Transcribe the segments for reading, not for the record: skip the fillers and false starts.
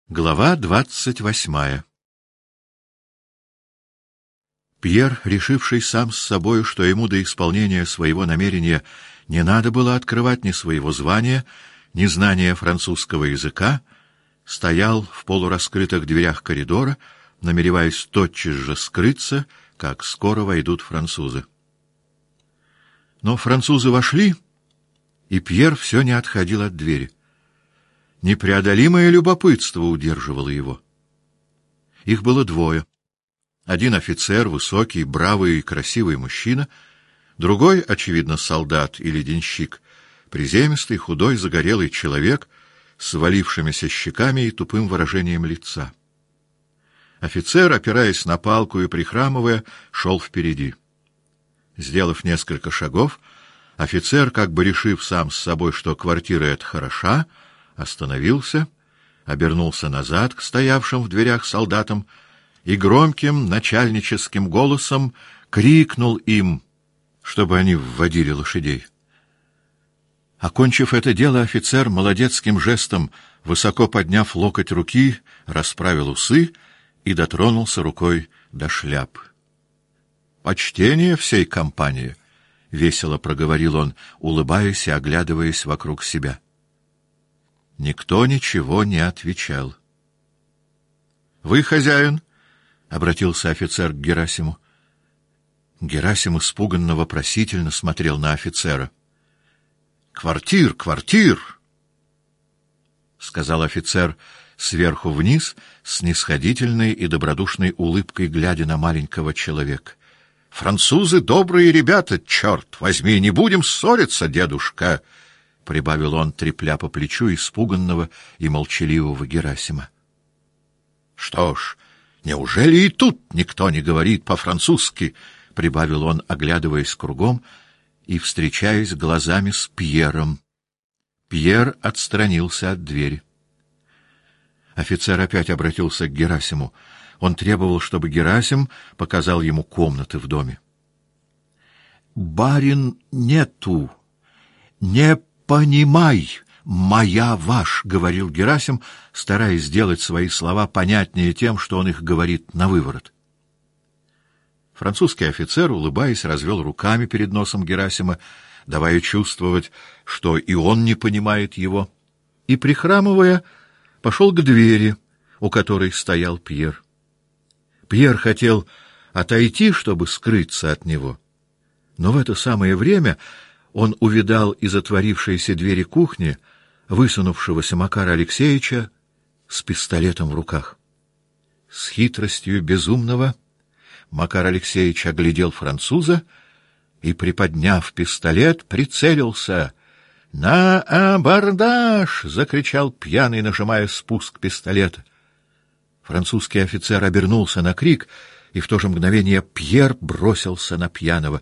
Глава 28. Пьер, решивший сам с собою, что ему до исполнения своего намерения не надо было открывать ни своего звания, ни знания французского языка, стоял в полураскрытых дверях коридора, намереваясь тотчас же скрыться, как скоро войдут французы. Но французы вошли, и Пьер все не отходил от двери. Непреодолимое любопытство удерживало его. Их было двое. Один офицер, высокий, бравый и красивый мужчина, другой, очевидно, солдат или денщик, приземистый, худой, загорелый человек с валившимися щеками и тупым выражением лица. Офицер, опираясь на палку и прихрамывая, шел впереди. Сделав несколько шагов, офицер, как бы решив сам с собой, что квартира эта хороша, остановился, обернулся назад к стоявшим в дверях солдатам и громким начальническим голосом крикнул им, чтобы они вводили лошадей. Окончив это дело, офицер молодецким жестом, высоко подняв локоть руки, расправил усы и дотронулся рукой до шляпы. «Почтение всей компании!» — весело проговорил он, улыбаясь и оглядываясь вокруг себя. Никто ничего не отвечал. «Вы хозяин?» — обратился офицер к Герасиму. Герасим испуганно вопросительно смотрел на офицера. «Квартир, квартир!» — сказал офицер сверху вниз, с снисходительной и добродушной улыбкой, глядя на маленького человека. «Французы добрые ребята, черт возьми, не будем ссориться, дедушка!» — прибавил он, трепля по плечу испуганного и молчаливого Герасима. — Что ж, неужели и тут никто не говорит по-французски? — прибавил он, оглядываясь кругом и встречаясь глазами с Пьером. Пьер отстранился от двери. Офицер опять обратился к Герасиму. Он требовал, чтобы Герасим показал ему комнаты в доме. — Барин нету, не понимай, моя ваш, — говорил Герасим, стараясь сделать свои слова понятнее тем, что он их говорит навыворот. Французский офицер, улыбаясь, развел руками перед носом Герасима, давая чувствовать, что и он не понимает его, и, прихрамывая, пошел к двери, у которой стоял Пьер. Пьер хотел отойти, чтобы скрыться от него, но в это самое время он увидал из отворившейся двери кухни высунувшегося Макара Алексеевича с пистолетом в руках. С хитростью безумного Макар Алексеевич оглядел француза и, приподняв пистолет, прицелился. «На абордаж!» — закричал пьяный, нажимая спуск пистолета. Французский офицер обернулся на крик, и в то же мгновение Пьер бросился на пьяного.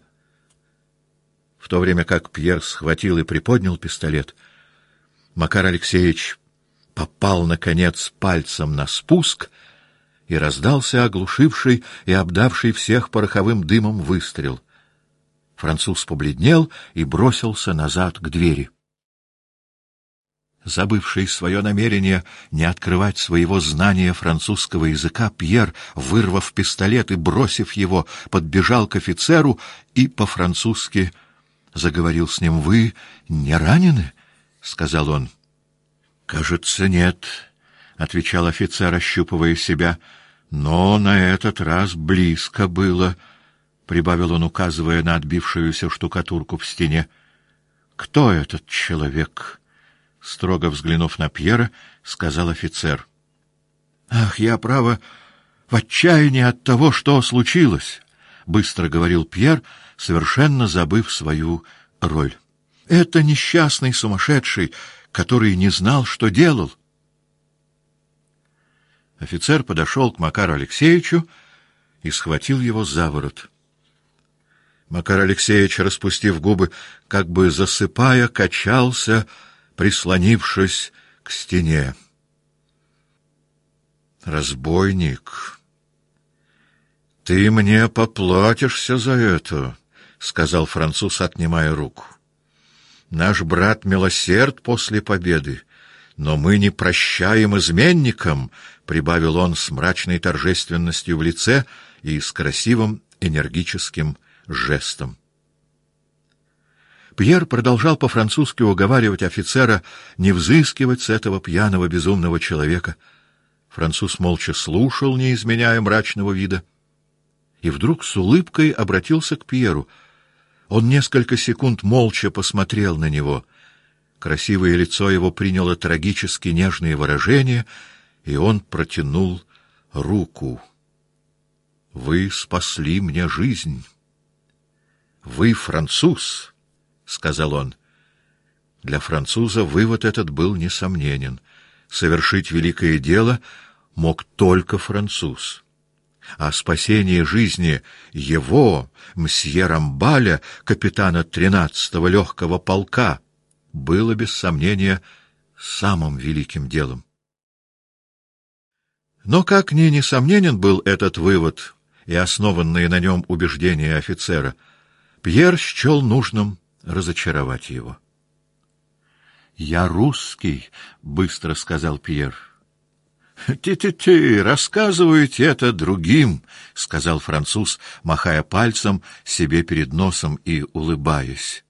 В то время как Пьер схватил и приподнял пистолет, Макар Алексеевич попал, наконец, пальцем на спуск, и раздался оглушивший и обдавший всех пороховым дымом выстрел. Француз побледнел и бросился назад к двери. Забывший свое намерение не открывать своего знания французского языка, Пьер, вырвав пистолет и бросив его, подбежал к офицеру и по-французски заговорил с ним. — Вы не ранены? — сказал он. — Кажется, нет, — отвечал офицер, ощупывая себя. — Но на этот раз близко было, — прибавил он, указывая на отбившуюся штукатурку в стене. — Кто этот человек? — строго взглянув на Пьера, сказал офицер. — Ах, я, право, в отчаянии от того, что случилось, — быстро говорил Пьер, совершенно забыв свою роль. — Это несчастный сумасшедший, который не знал, что делал. Офицер подошел к Макару Алексеевичу и схватил его за ворот. Макар Алексеевич, распустив губы, как бы засыпая, качался, прислонившись к стене. — Разбойник! — Ты мне поплатишься за это, — сказал француз, отнимая руку. — Наш брат милосерд после победы. Но мы не прощаем изменникам, — прибавил он с мрачной торжественностью в лице и с красивым энергическим жестом. Пьер продолжал по-французски уговаривать офицера не взыскивать с этого пьяного безумного человека. Француз молча слушал, не изменяя мрачного вида, и вдруг с улыбкой обратился к Пьеру. Он несколько секунд молча посмотрел на него. Красивое лицо его приняло трагически нежные выражения, и он протянул руку. — Вы спасли мне жизнь. — Вы француз, — сказал он. Для француза вывод этот был несомненен. Совершить великое дело мог только француз. А спасение жизни его, мсье Рамбаля, капитана 13-го легкого полка, было, без сомнения, самым великим делом. Но как ни несомненен был этот вывод и основанные на нем убеждения офицера, Пьер счел нужным разочаровать его. — Я русский, — быстро сказал Пьер. «Ты, рассказывайте это другим», — сказал француз, махая пальцем себе перед носом и улыбаясь.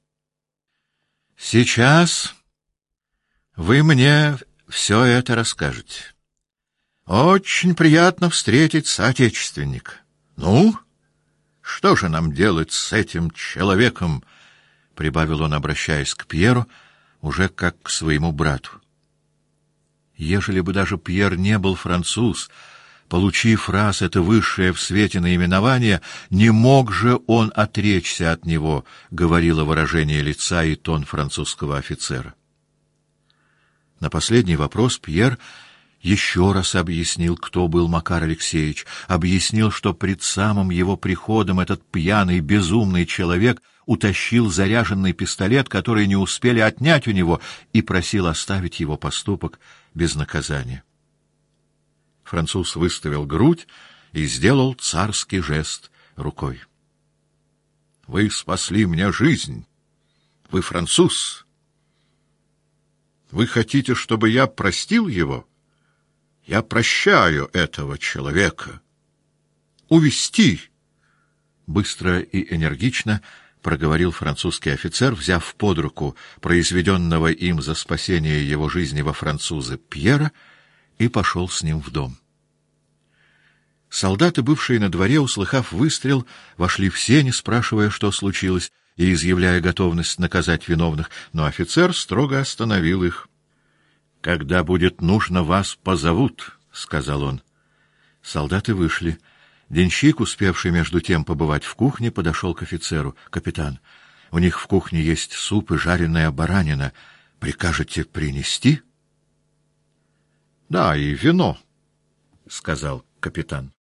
«Сейчас вы мне все это расскажете. Очень приятно встретить соотечественника. Ну, что же нам делать с этим человеком?» — прибавил он, обращаясь к Пьеру, уже как к своему брату. Ежели бы даже Пьер не был француз, получив раз это высшее в свете наименование, не мог же он отречься от него, говорило выражение лица и тон французского офицера. На последний вопрос Пьер еще раз объяснил, кто был Макар Алексеевич, объяснил, что пред самым его приходом этот пьяный, безумный человек утащил заряженный пистолет, который не успели отнять у него, и просил оставить его поступок без наказания. Француз выставил грудь и сделал царский жест рукой. — Вы спасли мне жизнь. Вы француз. Вы хотите, чтобы я простил его? Я прощаю этого человека. Увести! Быстро и энергично проговорил французский офицер, взяв под руку произведенного им за спасение его жизни во французы Пьера, и пошел с ним в дом. Солдаты, бывшие на дворе, услыхав выстрел, вошли в сени, спрашивая, что случилось, и изъявляя готовность наказать виновных, но офицер строго остановил их. — Когда будет нужно, вас позовут, — сказал он. Солдаты вышли. Денщик, успевший между тем побывать в кухне, подошел к офицеру. — Капитан, у них в кухне есть суп и жареная баранина. Прикажете принести? — Да, и вино, — сказал капитан.